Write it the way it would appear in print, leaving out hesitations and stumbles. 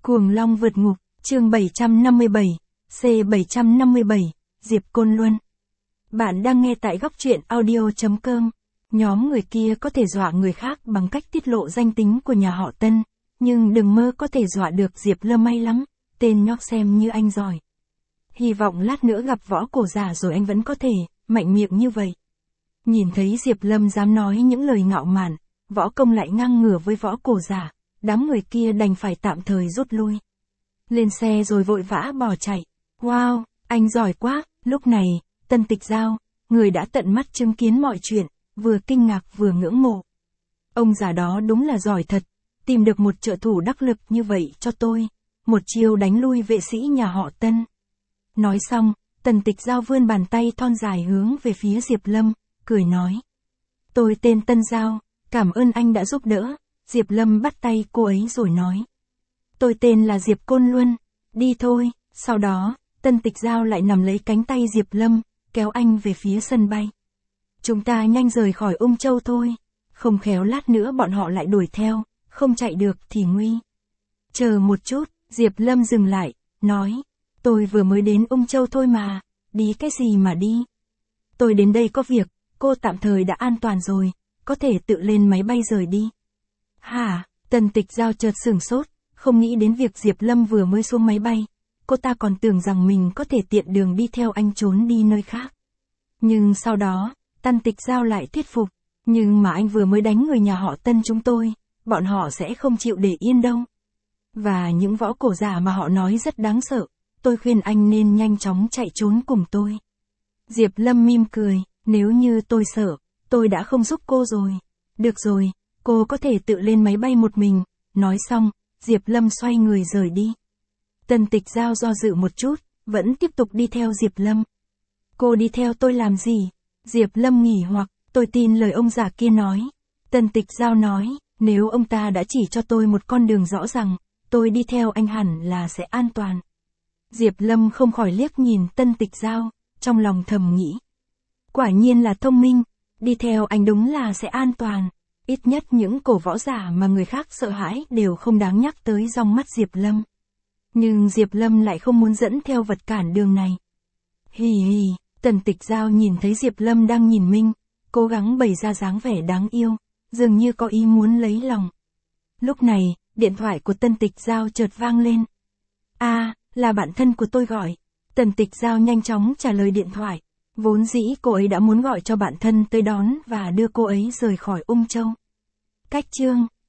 Cuồng Long vượt ngục, chương 757, C757, Diệp Côn Luân. Bạn đang nghe tại góc truyện audio.com. Nhóm người kia có thể dọa người khác bằng cách tiết lộ danh tính của nhà họ Tân, nhưng đừng mơ có thể dọa được Diệp Lâm may lắm, tên nhóc xem như anh giỏi. Hy vọng lát nữa gặp võ cổ giả rồi anh vẫn có thể, mạnh miệng như vậy. Nhìn thấy Diệp Lâm dám nói những lời ngạo mạn, võ công lại ngang ngửa với võ cổ giả, đám người kia đành phải tạm thời rút lui. Lên xe rồi vội vã bỏ chạy. Wow, anh giỏi quá. Lúc này, Tân Tịch Giao, người đã tận mắt chứng kiến mọi chuyện, vừa kinh ngạc vừa ngưỡng mộ. Ông già đó đúng là giỏi thật, tìm được một trợ thủ đắc lực như vậy cho tôi, một chiêu đánh lui vệ sĩ nhà họ Tân. Nói xong, Tần Tịch Giao vươn bàn tay thon dài hướng về phía Diệp Lâm, cười nói. Tôi tên Tân Giao, cảm ơn anh đã giúp đỡ. Diệp Lâm bắt tay cô ấy rồi nói. Tôi tên là Diệp Côn Luân, đi thôi. Sau đó, Tân Tịch Giao lại nắm lấy cánh tay Diệp Lâm, kéo anh về phía sân bay. Chúng ta nhanh rời khỏi Ung Châu thôi, không khéo lát nữa bọn họ lại đuổi theo, không chạy được thì nguy. Chờ một chút, Diệp Lâm dừng lại, nói. Tôi vừa mới đến Ung Châu thôi mà, đi cái gì mà đi. Tôi đến đây có việc, cô tạm thời đã an toàn rồi, có thể tự lên máy bay rời đi. Hả? Tần Tịch Giao chợt sửng sốt, không nghĩ đến việc Diệp Lâm vừa mới xuống máy bay. Cô ta còn tưởng rằng mình có thể tiện đường đi theo anh trốn đi nơi khác. Nhưng sau đó, Tần Tịch Giao lại thuyết phục. Nhưng mà anh vừa mới đánh người nhà họ Tân chúng tôi, bọn họ sẽ không chịu để yên đâu. Và những võ cổ giả mà họ nói rất đáng sợ, tôi khuyên anh nên nhanh chóng chạy trốn cùng tôi. Diệp Lâm mỉm cười, nếu như tôi sợ, tôi đã không giúp cô rồi. Được rồi. Cô có thể tự lên máy bay một mình. Nói xong, Diệp Lâm xoay người rời đi. Tần Tịch Giao do dự một chút, vẫn tiếp tục đi theo Diệp Lâm. Cô đi theo tôi làm gì? Diệp Lâm nghỉ hoặc, tôi tin lời ông già kia nói. Tần Tịch Giao nói, nếu ông ta đã chỉ cho tôi một con đường rõ ràng, tôi đi theo anh hẳn là sẽ an toàn. Diệp Lâm không khỏi liếc nhìn Tần Tịch Giao, trong lòng thầm nghĩ. Quả nhiên là thông minh, đi theo anh đúng là sẽ an toàn. Ít nhất những cổ võ giả mà người khác sợ hãi đều không đáng nhắc tới trong mắt Diệp Lâm. Nhưng Diệp Lâm lại không muốn dẫn theo vật cản đường này. Hì hì, Tần Tịch Giao nhìn thấy Diệp Lâm đang nhìn mình, cố gắng bày ra dáng vẻ đáng yêu, dường như có ý muốn lấy lòng. Lúc này, điện thoại của Tần Tịch Giao chợt vang lên. Là bạn thân của tôi gọi. Tần Tịch Giao nhanh chóng trả lời điện thoại. Vốn dĩ cô ấy đã muốn gọi cho bạn thân tới đón và đưa cô ấy rời khỏi Ung Châu. Cách chương